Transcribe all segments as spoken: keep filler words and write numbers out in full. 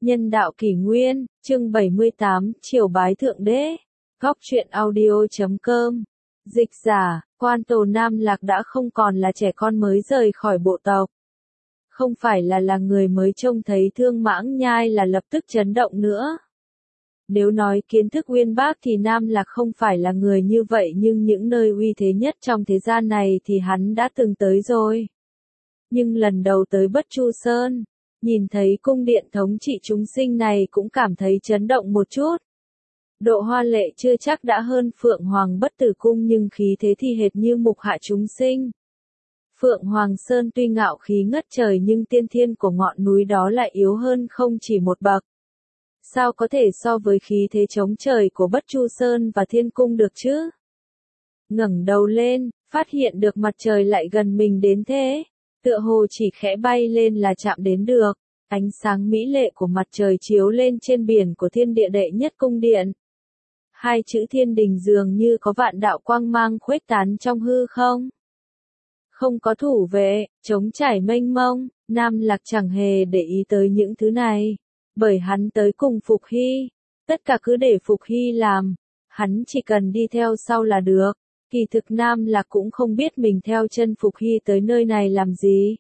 Nhân đạo kỷ nguyên, chương bảy mươi tám, triều bái thượng đế. Góc truyện audio chấm com. Dịch giả, Quan Tồ Nam Lạc đã không còn là trẻ con mới rời khỏi bộ tộc. Không phải là là người mới trông thấy Thương Mãng Nhai là lập tức chấn động nữa. Nếu nói kiến thức uyên bác thì Nam Lạc không phải là người như vậy, nhưng những nơi uy thế nhất trong thế gian này thì hắn đã từng tới rồi. Nhưng lần đầu tới Bất Chu Sơn, nhìn thấy cung điện thống trị chúng sinh này cũng cảm thấy chấn động một chút. Độ hoa lệ chưa chắc đã hơn Phượng Hoàng Bất Tử Cung, nhưng khí thế thì hệt như mục hạ chúng sinh. Phượng Hoàng Sơn tuy ngạo khí ngất trời nhưng tiên thiên của ngọn núi đó lại yếu hơn không chỉ một bậc. Sao có thể so với khí thế chống trời của Bất Chu Sơn và Thiên Cung được chứ? Ngẩng đầu lên, phát hiện được mặt trời lại gần mình đến thế. Tựa hồ chỉ khẽ bay lên là chạm đến được. Ánh sáng mỹ lệ của mặt trời chiếu lên trên biển của thiên địa đệ nhất cung điện. Hai chữ thiên đình dường như có vạn đạo quang mang khuếch tán trong hư không. Không có thủ vệ, trống trải mênh mông, Nam Lạc chẳng hề để ý tới những thứ này. Bởi hắn tới cùng Phục Hy. Tất cả cứ để Phục Hy làm. Hắn chỉ cần đi theo sau là được. Kỳ thực Nam Lạc cũng không biết mình theo chân Phục Hy tới nơi này làm gì.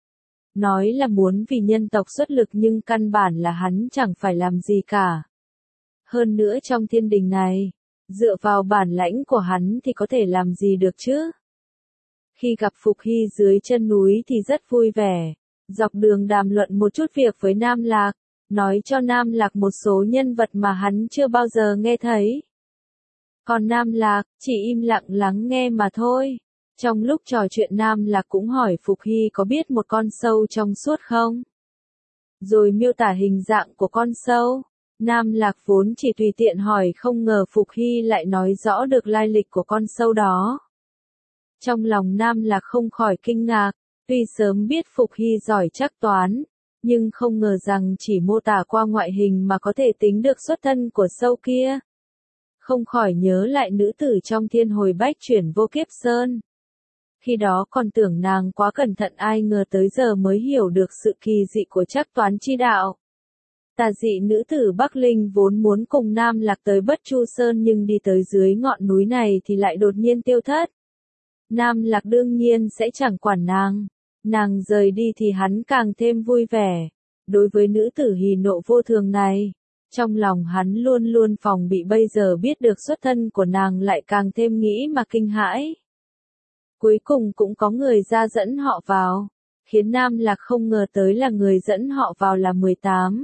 Nói là muốn vì nhân tộc xuất lực nhưng căn bản là hắn chẳng phải làm gì cả. Hơn nữa trong thiên đình này, dựa vào bản lãnh của hắn thì có thể làm gì được chứ? Khi gặp Phục Hy dưới chân núi thì rất vui vẻ, dọc đường đàm luận một chút việc với Nam Lạc, nói cho Nam Lạc một số nhân vật mà hắn chưa bao giờ nghe thấy. Còn Nam Lạc, chỉ im lặng lắng nghe mà thôi. Trong lúc trò chuyện Nam Lạc cũng hỏi Phục Hy có biết một con sâu trong suốt không? Rồi miêu tả hình dạng của con sâu. Nam Lạc vốn chỉ tùy tiện hỏi, không ngờ Phục Hy lại nói rõ được lai lịch của con sâu đó. Trong lòng Nam Lạc không khỏi kinh ngạc, tuy sớm biết Phục Hy giỏi trắc toán, nhưng không ngờ rằng chỉ mô tả qua ngoại hình mà có thể tính được xuất thân của sâu kia. Không khỏi nhớ lại nữ tử trong Thiên Hồi Bách Chuyển Vô Kiếp Sơn. Khi đó còn tưởng nàng quá cẩn thận, ai ngờ tới giờ mới hiểu được sự kỳ dị của trắc toán chi đạo. Tà dị nữ tử Bắc Linh vốn muốn cùng Nam Lạc tới Bất Chu Sơn nhưng đi tới dưới ngọn núi này thì lại đột nhiên tiêu thất. Nam Lạc đương nhiên sẽ chẳng quản nàng. Nàng rời đi thì hắn càng thêm vui vẻ. Đối với nữ tử hỉ nộ vô thường này, trong lòng hắn luôn luôn phòng bị, bây giờ biết được xuất thân của nàng lại càng thêm nghĩ mà kinh hãi. Cuối cùng cũng có người ra dẫn họ vào, khiến Nam Lạc không ngờ tới là người dẫn họ vào là mười tám.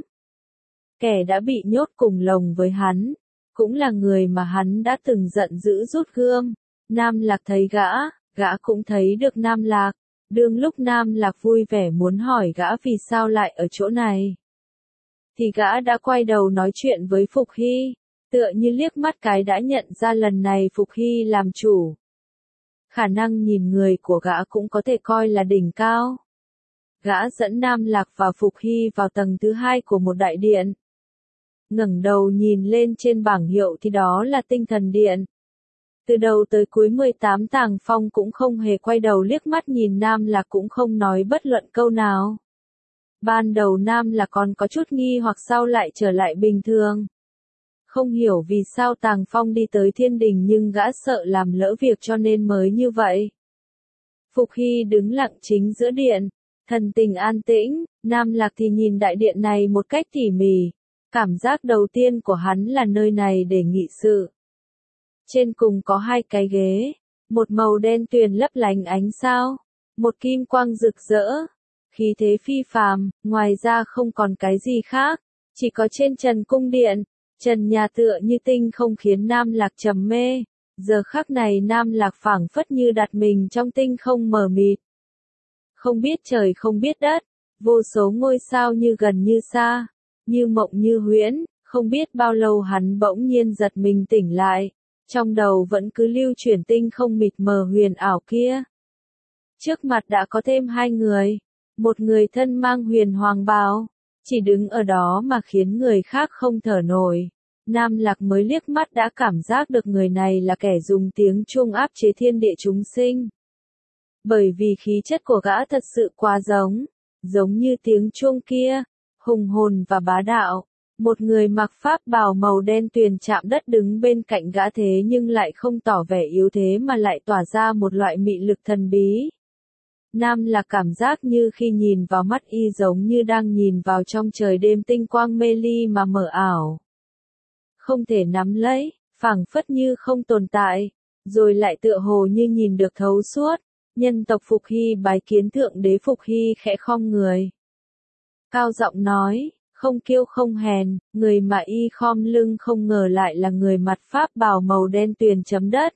Kẻ đã bị nhốt cùng lồng với hắn, cũng là người mà hắn đã từng giận dữ rút gươm. Nam Lạc thấy gã, gã cũng thấy được Nam Lạc. Đương lúc Nam Lạc vui vẻ muốn hỏi gã vì sao lại ở chỗ này, thì gã đã quay đầu nói chuyện với Phục Hy, tựa như liếc mắt cái đã nhận ra lần này Phục Hy làm chủ. Khả năng nhìn người của gã cũng có thể coi là đỉnh cao. Gã dẫn Nam Lạc và Phục Hy vào tầng thứ hai của một đại điện. Ngẩng đầu nhìn lên trên bảng hiệu thì đó là Tinh Thần Điện. Từ đầu tới cuối mười tám Tàng Phong cũng không hề quay đầu liếc mắt nhìn Nam Lạc, cũng không nói bất luận câu nào. Ban đầu Nam Lạc còn có chút nghi hoặc sau lại trở lại bình thường. Không hiểu vì sao Tàng Phong đi tới thiên đình nhưng gã sợ làm lỡ việc cho nên mới như vậy. Phục Hy đứng lặng chính giữa điện, thần tình an tĩnh, Nam Lạc thì nhìn đại điện này một cách tỉ mỉ. Cảm giác đầu tiên của hắn là nơi này để nghị sự. Trên cùng có hai cái ghế, một màu đen tuyền lấp lánh ánh sao, một kim quang rực rỡ, khí thế phi phàm, ngoài ra không còn cái gì khác, chỉ có trên trần cung điện, trần nhà tựa như tinh không khiến Nam Lạc trầm mê. Giờ khắc này Nam Lạc phảng phất như đặt mình trong tinh không mờ mịt. Không biết trời không biết đất, vô số ngôi sao như gần như xa, như mộng như huyễn, không biết bao lâu hắn bỗng nhiên giật mình tỉnh lại. Trong đầu vẫn cứ lưu chuyển tinh không mịt mờ huyền ảo kia. Trước mặt đã có thêm hai người. Một người thân mang huyền hoàng bào, chỉ đứng ở đó mà khiến người khác không thở nổi. Nam Lạc mới liếc mắt đã cảm giác được người này là kẻ dùng tiếng chuông áp chế thiên địa chúng sinh. Bởi vì khí chất của gã thật sự quá giống, giống như tiếng chuông kia. hùng hồn và bá đạo. Một người mặc pháp bào màu đen tuyền chạm đất đứng bên cạnh gã thế nhưng lại không tỏ vẻ yếu thế mà lại tỏa ra một loại mị lực thần bí. Nam Lạc cảm giác như khi nhìn vào mắt y giống như đang nhìn vào trong trời đêm tinh quang mê ly mà mờ ảo. Không thể nắm lấy, phảng phất như không tồn tại, rồi lại tựa hồ như nhìn được thấu suốt. Nhân tộc Phục Hy bái kiến thượng đế. Phục Hy khẽ khom người. Cao giọng nói, không kiêu không hèn, người mà y khom lưng không ngờ lại là người mặt pháp bào màu đen tuyền chấm đất.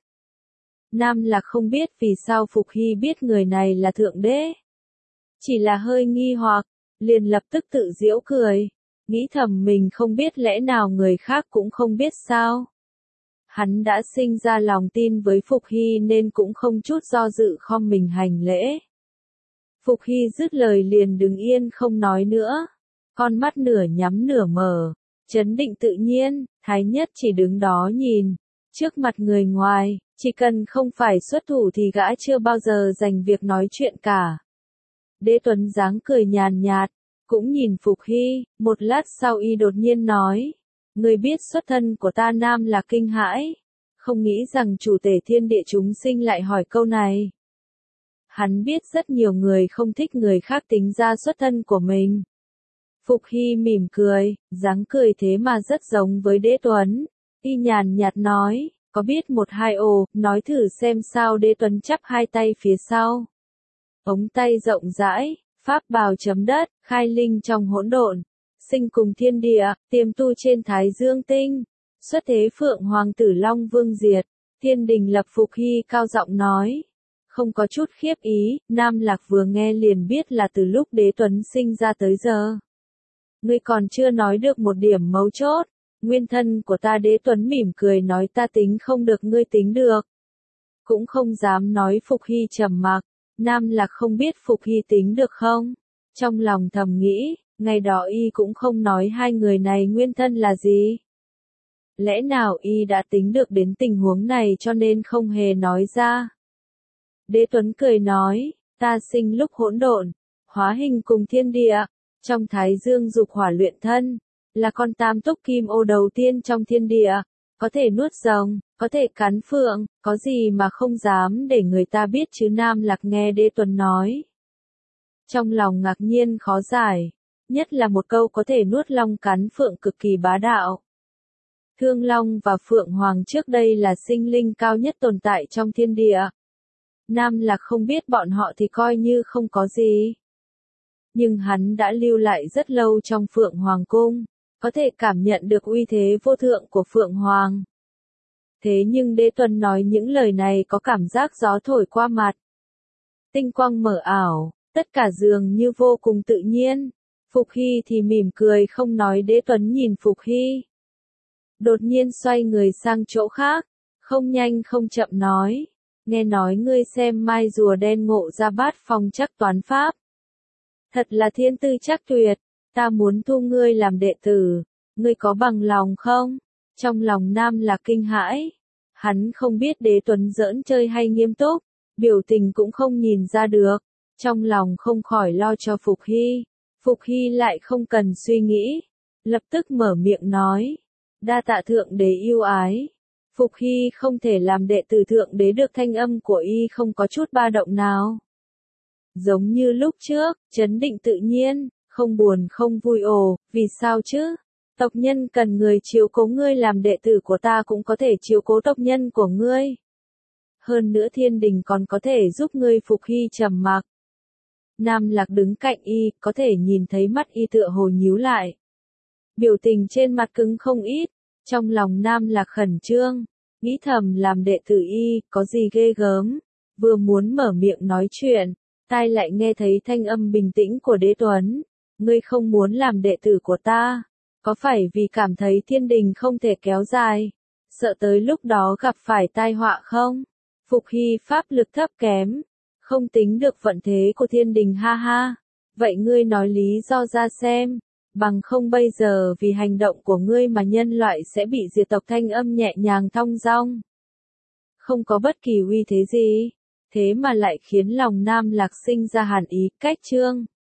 Nam Lạc không biết vì sao Phục Hy biết người này là thượng đế. Chỉ là hơi nghi hoặc, liền lập tức tự giễu cười, nghĩ thầm mình không biết lẽ nào người khác cũng không biết sao. Hắn đã sinh ra lòng tin với Phục Hy nên cũng không chút do dự khom mình hành lễ. Phục Hy dứt lời liền đứng yên không nói nữa, con mắt nửa nhắm nửa mở, trấn định tự nhiên. Thái Nhất chỉ đứng đó nhìn, trước mặt người ngoài, chỉ cần không phải xuất thủ thì gã chưa bao giờ dành việc nói chuyện cả. Đế Tuấn dáng cười nhàn nhạt, cũng nhìn Phục Hy, một lát sau y đột nhiên nói, người biết xuất thân của ta. Nam Lạc kinh hãi, không nghĩ rằng chủ tể thiên địa chúng sinh lại hỏi câu này. Hắn biết rất nhiều người không thích người khác tính ra xuất thân của mình. Phục Hy mỉm cười, dáng cười thế mà rất giống với Đế Tuấn. Y nhàn nhạt nói, có biết một hai ồ, nói thử xem sao. Đế Tuấn chắp hai tay phía sau. Ống tay rộng rãi, pháp bào chấm đất, khai linh trong hỗn độn, sinh cùng thiên địa, tiềm tu trên Thái Dương tinh, xuất thế Phượng Hoàng Tử Long Vương Diệt, thiên đình lập. Phục Hy cao giọng nói, không có chút khiếp ý. Nam Lạc vừa nghe liền biết là từ lúc Đế Tuấn sinh ra tới giờ. Ngươi còn chưa nói được một điểm mấu chốt. Nguyên thân của ta. Đế Tuấn mỉm cười nói, ta tính không được ngươi tính được. Cũng không dám nói. Phục Hy trầm mặc. Nam Lạc không biết Phục Hy tính được không? Trong lòng thầm nghĩ, ngày đó y cũng không nói hai người này nguyên thân là gì. Lẽ nào y đã tính được đến tình huống này cho nên không hề nói ra? Đế Tuấn cười nói, ta sinh lúc hỗn độn, hóa hình cùng thiên địa, trong Thái Dương dục hỏa luyện thân, là con tam túc kim ô đầu tiên trong thiên địa, có thể nuốt rồng, có thể cắn phượng, có gì mà không dám để người ta biết chứ. Nam Lạc nghe Đế Tuấn nói, trong lòng ngạc nhiên khó giải, nhất là một câu có thể nuốt long cắn phượng cực kỳ bá đạo. Thương Long và Phượng Hoàng trước đây là sinh linh cao nhất tồn tại trong thiên địa. Nam Lạc không biết bọn họ thì coi như không có gì. Nhưng hắn đã lưu lại rất lâu trong Phượng Hoàng cung, có thể cảm nhận được uy thế vô thượng của Phượng Hoàng. Thế nhưng Đế Tuấn nói những lời này có cảm giác gió thổi qua mặt. Tinh quang mở ảo, tất cả dường như vô cùng tự nhiên. Phục Hy thì mỉm cười không nói. Đế Tuấn nhìn Phục Hy, đột nhiên xoay người sang chỗ khác, không nhanh không chậm nói, nghe nói ngươi xem mai rùa đen ngộ ra bát phong chắc toán pháp. Thật là thiên tư chắc tuyệt, ta muốn thu ngươi làm đệ tử, ngươi có bằng lòng không? Trong lòng Nam Lạc kinh hãi, hắn không biết Đế Tuấn giỡn chơi hay nghiêm túc, biểu tình cũng không nhìn ra được, trong lòng không khỏi lo cho Phục Hy. Phục Hy lại không cần suy nghĩ, lập tức mở miệng nói, đa tạ thượng đế yêu ái. Phục Hy không thể làm đệ tử thượng đế được, thanh âm của y không có chút ba động nào. Giống như lúc trước, trấn định tự nhiên, không buồn không vui. Ồ, vì sao chứ? Tộc nhân cần người chiếu cố, ngươi làm đệ tử của ta cũng có thể chiếu cố tộc nhân của ngươi. Hơn nữa thiên đình còn có thể giúp ngươi. Phục Hy trầm mặc. Nam Lạc đứng cạnh y, có thể nhìn thấy mắt y tựa hồ nhíu lại. Biểu tình trên mặt cứng không ít, trong lòng Nam Lạc khẩn trương, nghĩ thầm làm đệ tử y, có gì ghê gớm, vừa muốn mở miệng nói chuyện, tai lại nghe thấy thanh âm bình tĩnh của Đế Tuấn, ngươi không muốn làm đệ tử của ta, có phải vì cảm thấy thiên đình không thể kéo dài, sợ tới lúc đó gặp phải tai họa không? Phục Hy pháp lực thấp kém, không tính được vận thế của thiên đình. Ha ha, vậy ngươi nói lý do ra xem. Bằng không bây giờ vì hành động của ngươi mà nhân loại sẽ bị diệt tộc. Thanh âm nhẹ nhàng thong dong, không có bất kỳ uy thế gì, thế mà lại khiến lòng Nam Lạc sinh ra hàn ý. Cách chương